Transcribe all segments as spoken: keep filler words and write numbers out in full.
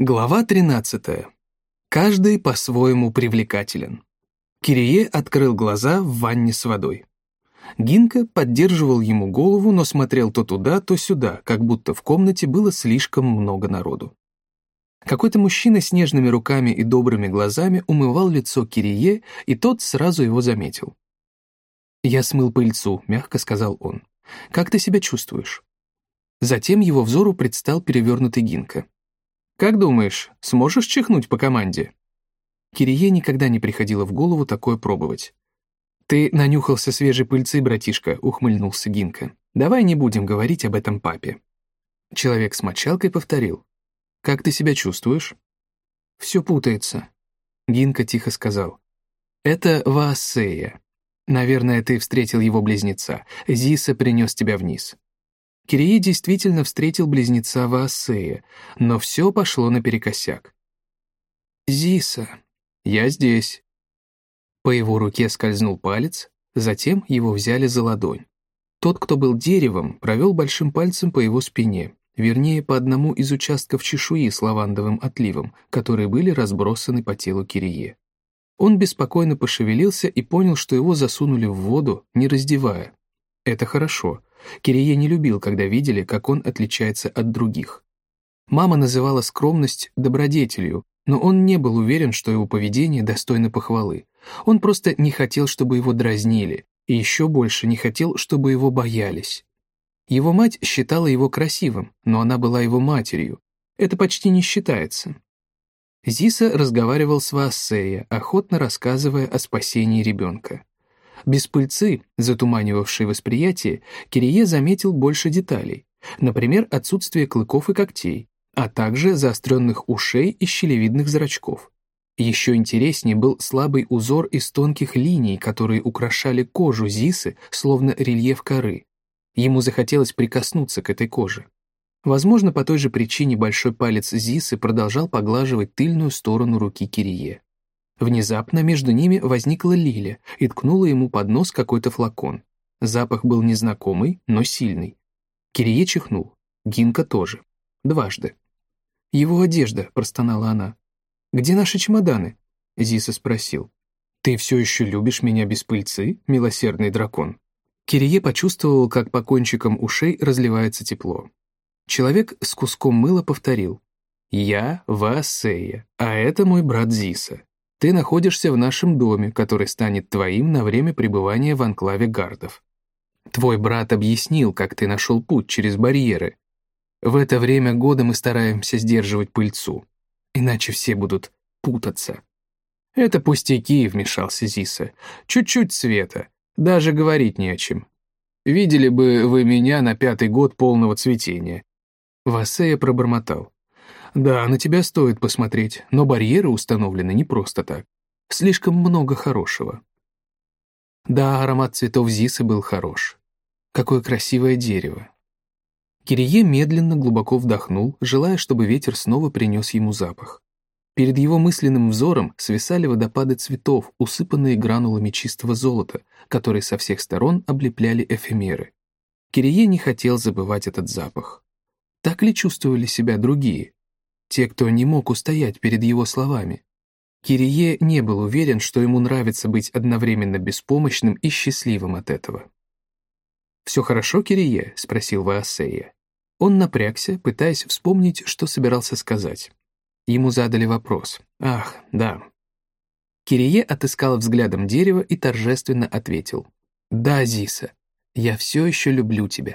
Глава тринадцатая. Каждый по-своему привлекателен. Кирие открыл глаза в ванне с водой. Гинка поддерживал ему голову, но смотрел то туда, то сюда, как будто в комнате было слишком много народу. Какой-то мужчина с нежными руками и добрыми глазами умывал лицо Кирие, и тот сразу его заметил. «Я смыл пыльцу», — мягко сказал он. «Как ты себя чувствуешь?» Затем его взору предстал перевернутый Гинка. «Как думаешь, сможешь чихнуть по команде?» Кирие никогда не приходило в голову такое пробовать. «Ты нанюхался свежей пыльцы, братишка», — ухмыльнулся Гинка. «Давай не будем говорить об этом папе». Человек с мочалкой повторил. «Как ты себя чувствуешь?» «Все путается», — Гинка тихо сказал. «Это Ваассея. Наверное, ты встретил его близнеца. Зиса принес тебя вниз». Кирие действительно встретил близнеца Ваассея, но все пошло наперекосяк. «Зиса, я здесь». По его руке скользнул палец, затем его взяли за ладонь. Тот, кто был деревом, провел большим пальцем по его спине, вернее, по одному из участков чешуи с лавандовым отливом, которые были разбросаны по телу Кирие. Он беспокойно пошевелился и понял, что его засунули в воду, не раздевая. Это хорошо. Кирие не любил, когда видели, как он отличается от других. Мама называла скромность добродетелью, но он не был уверен, что его поведение достойно похвалы. Он просто не хотел, чтобы его дразнили, и еще больше не хотел, чтобы его боялись. Его мать считала его красивым, но она была его матерью. Это почти не считается. Зиса разговаривал с Ваассея, охотно рассказывая о спасении ребенка. Без пыльцы, затуманивавшей восприятие, Кирие заметил больше деталей, например, отсутствие клыков и когтей, а также заостренных ушей и щелевидных зрачков. Еще интереснее был слабый узор из тонких линий, которые украшали кожу Зисы, словно рельеф коры. Ему захотелось прикоснуться к этой коже. Возможно, по той же причине большой палец Зисы продолжал поглаживать тыльную сторону руки Кирие. Внезапно между ними возникла Лиля и ткнула ему под нос какой-то флакон. Запах был незнакомый, но сильный. Кирие чихнул. Гинка тоже. Дважды. «Его одежда», — простонала она. «Где наши чемоданы?» — Зиса спросил. «Ты все еще любишь меня без пыльцы, милосердный дракон?» Кирие почувствовал, как по кончикам ушей разливается тепло. Человек с куском мыла повторил. «Я Ваассея, а это мой брат Зиса. Ты находишься в нашем доме, который станет твоим на время пребывания в анклаве гардов. Твой брат объяснил, как ты нашел путь через барьеры. В это время года мы стараемся сдерживать пыльцу, иначе все будут путаться». «Это пустяки», — вмешался Зиса. «Чуть-чуть света, даже говорить не о чем. Видели бы вы меня на пятый год полного цветения». Ваассея пробормотал. «Да, на тебя стоит посмотреть, но барьеры установлены не просто так. Слишком много хорошего». Да, аромат цветов Зисы был хорош. Какое красивое дерево. Кирие медленно глубоко вдохнул, желая, чтобы ветер снова принес ему запах. Перед его мысленным взором свисали водопады цветов, усыпанные гранулами чистого золота, которые со всех сторон облепляли эфемеры. Кирие не хотел забывать этот запах. Так ли чувствовали себя другие? Те, кто не мог устоять перед его словами. Кирие не был уверен, что ему нравится быть одновременно беспомощным и счастливым от этого. «Все хорошо, Кирие?» — спросил Ваассея. Он напрягся, пытаясь вспомнить, что собирался сказать. Ему задали вопрос. «Ах, да». Кирие отыскал взглядом дерево и торжественно ответил. «Да, Зиса, я все еще люблю тебя».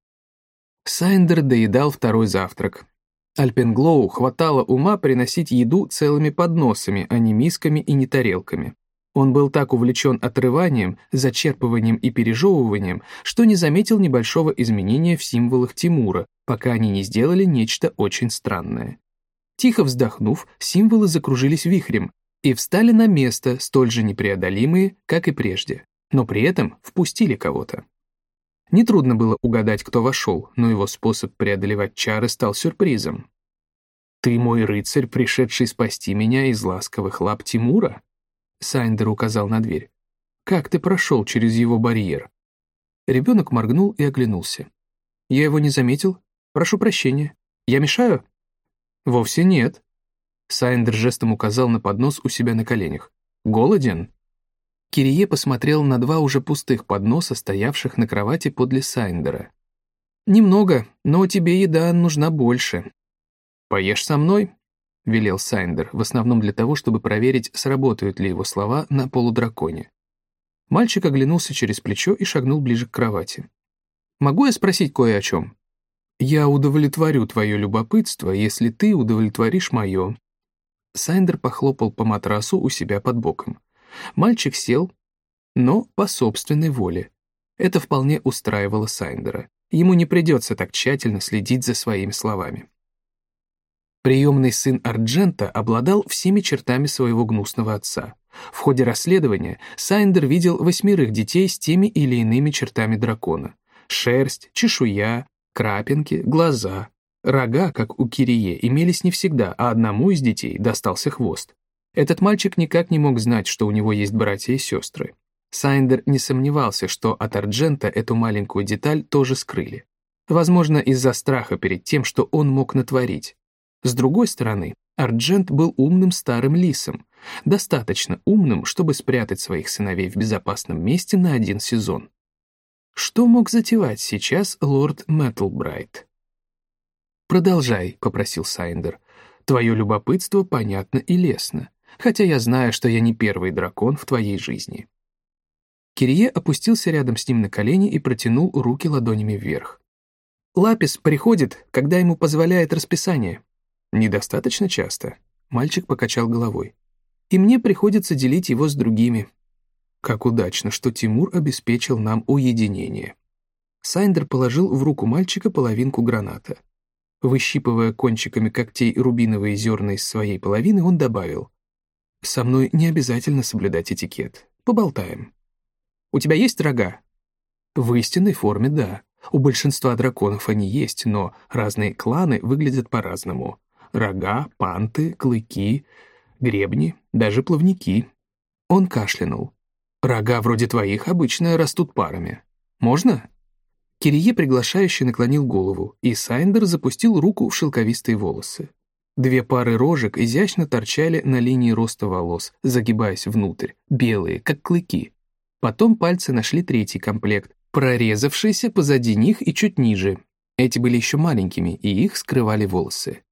Сайндер доедал второй завтрак. Альпенглоу хватало ума приносить еду целыми подносами, а не мисками и не тарелками. Он был так увлечен отрыванием, зачерпыванием и пережевыванием, что не заметил небольшого изменения в символах Тимура, пока они не сделали нечто очень странное. Тихо вздохнув, символы закружились вихрем и встали на место, столь же непреодолимые, как и прежде, но при этом впустили кого-то. Нетрудно было угадать, кто вошел, но его способ преодолевать чары стал сюрпризом. «Ты мой рыцарь, пришедший спасти меня из ласковых лап Тимура?» Сайндер указал на дверь. «Как ты прошел через его барьер?» Ребенок моргнул и оглянулся. «Я его не заметил. Прошу прощения. Я мешаю?» «Вовсе нет». Сайндер жестом указал на поднос у себя на коленях. «Голоден?» Кирие посмотрел на два уже пустых подноса, стоявших на кровати подле Сайндера. «Немного, но тебе еда нужна больше». «Поешь со мной?» — велел Сайндер, в основном для того, чтобы проверить, сработают ли его слова на полудраконе. Мальчик оглянулся через плечо и шагнул ближе к кровати. «Могу я спросить кое о чем?» «Я удовлетворю твое любопытство, если ты удовлетворишь мое». Сайндер похлопал по матрасу у себя под боком. Мальчик сел, но по собственной воле. Это вполне устраивало Сайндера. Ему не придется так тщательно следить за своими словами. Приемный сын Арджента обладал всеми чертами своего гнусного отца. В ходе расследования Сайндер видел восьмерых детей с теми или иными чертами дракона. Шерсть, чешуя, крапинки, глаза. Рога, как у Кирие, имелись не всегда, а одному из детей достался хвост. Этот мальчик никак не мог знать, что у него есть братья и сестры. Сайндер не сомневался, что от Арджента эту маленькую деталь тоже скрыли. Возможно, из-за страха перед тем, что он мог натворить. С другой стороны, Арджент был умным старым лисом, достаточно умным, чтобы спрятать своих сыновей в безопасном месте на один сезон. Что мог затевать сейчас лорд Меттлбрайт? «Продолжай», — попросил Сайндер. «Твое любопытство понятно и лестно, хотя я знаю, что я не первый дракон в твоей жизни». Кирие опустился рядом с ним на колени и протянул руки ладонями вверх. «Лапис приходит, когда ему позволяет расписание». «Недостаточно часто», — мальчик покачал головой. «И мне приходится делить его с другими». «Как удачно, что Тимур обеспечил нам уединение». Сайндер положил в руку мальчика половинку граната. Выщипывая кончиками когтей рубиновые зерна из своей половины, он добавил: «Со мной не обязательно соблюдать этикет. Поболтаем». «У тебя есть рога?» «В истинной форме, да. У большинства драконов они есть, но разные кланы выглядят по-разному. Рога, панты, клыки, гребни, даже плавники». Он кашлянул. «Рога вроде твоих обычно растут парами. Можно?» Кирие приглашающе наклонил голову, и Сайндер запустил руку в шелковистые волосы. Две пары рожек изящно торчали на линии роста волос, загибаясь внутрь, белые, как клыки. Потом пальцы нашли третий комплект, прорезавшийся позади них и чуть ниже. Эти были еще маленькими, и их скрывали волосы.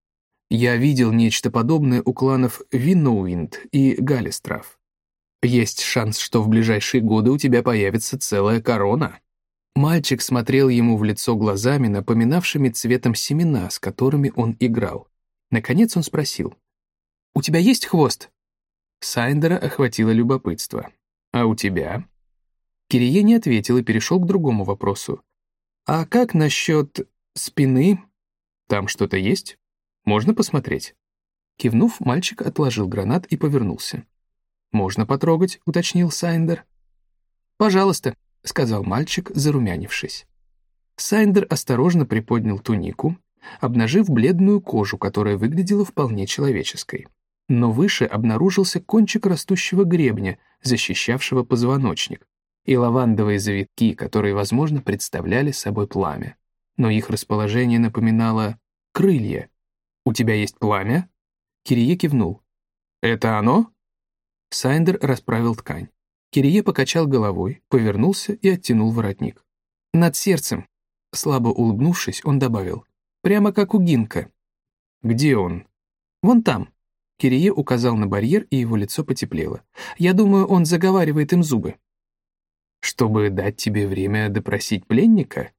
Я видел нечто подобное у кланов Винноуинд и Галистрав. Есть шанс, что в ближайшие годы у тебя появится целая корона. Мальчик смотрел ему в лицо глазами, напоминавшими цветом семена, с которыми он играл. Наконец он спросил: «У тебя есть хвост?» Сайндера охватило любопытство. «А у тебя?» Кирие не ответил и перешел к другому вопросу. «А как насчет спины? Там что-то есть? Можно посмотреть?» Кивнув, мальчик отложил гранат и повернулся. «Можно потрогать?» — уточнил Сайндер. «Пожалуйста», — сказал мальчик, зарумянившись. Сайндер осторожно приподнял тунику, обнажив бледную кожу, которая выглядела вполне человеческой. Но выше обнаружился кончик растущего гребня, защищавшего позвоночник, и лавандовые завитки, которые, возможно, представляли собой пламя. Но их расположение напоминало крылья. «У тебя есть пламя?» Кирие кивнул. «Это оно?» Сайндер расправил ткань. Кирие покачал головой, повернулся и оттянул воротник. «Над сердцем», — слабо улыбнувшись, он добавил. «Прямо как у Гинка». «Где он?» «Вон там». Кирие указал на барьер, и его лицо потеплело. «Я думаю, он заговаривает им зубы». «Чтобы дать тебе время допросить пленника?»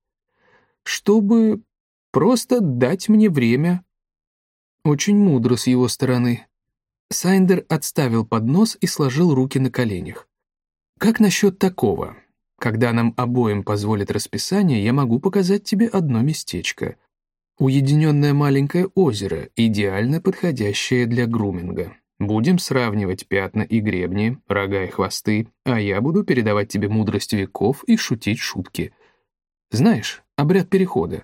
«Чтобы просто дать мне время». Очень мудро с его стороны. Сайндер отставил поднос и сложил руки на коленях. «Как насчет такого? Когда нам обоим позволит расписание, я могу показать тебе одно местечко. Уединенное маленькое озеро, идеально подходящее для груминга. Будем сравнивать пятна и гребни, рога и хвосты, а я буду передавать тебе мудрость веков и шутить шутки. Знаешь, обряд перехода».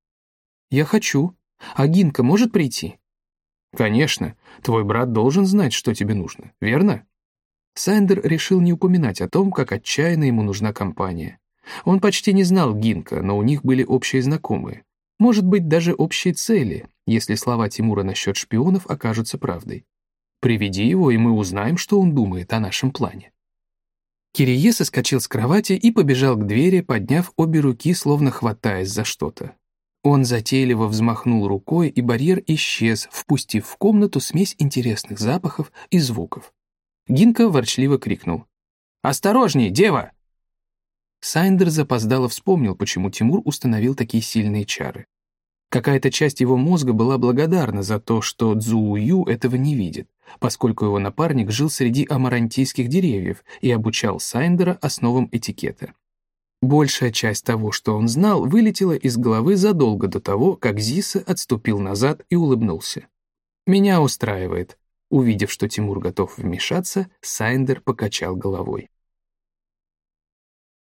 «Я хочу. А Гинка может прийти?» «Конечно. Твой брат должен знать, что тебе нужно, верно?» Сайндер решил не упоминать о том, как отчаянно ему нужна компания. Он почти не знал Гинка, но у них были общие знакомые. Может быть, даже общие цели, если слова Тимура насчет шпионов окажутся правдой. Приведи его, и мы узнаем, что он думает о нашем плане». Кирие соскочил с кровати и побежал к двери, подняв обе руки, словно хватаясь за что-то. Он затейливо взмахнул рукой, и барьер исчез, впустив в комнату смесь интересных запахов и звуков. Гинка ворчливо крикнул: «Осторожней, дева!» Сайндер запоздало вспомнил, почему Тимур установил такие сильные чары. Какая-то часть его мозга была благодарна за то, что Цзуую этого не видит, поскольку его напарник жил среди амарантийских деревьев и обучал Сайндера основам этикета. Большая часть того, что он знал, вылетела из головы задолго до того, как Зиса отступил назад и улыбнулся. «Меня устраивает». Увидев, что Тимур готов вмешаться, Сайндер покачал головой.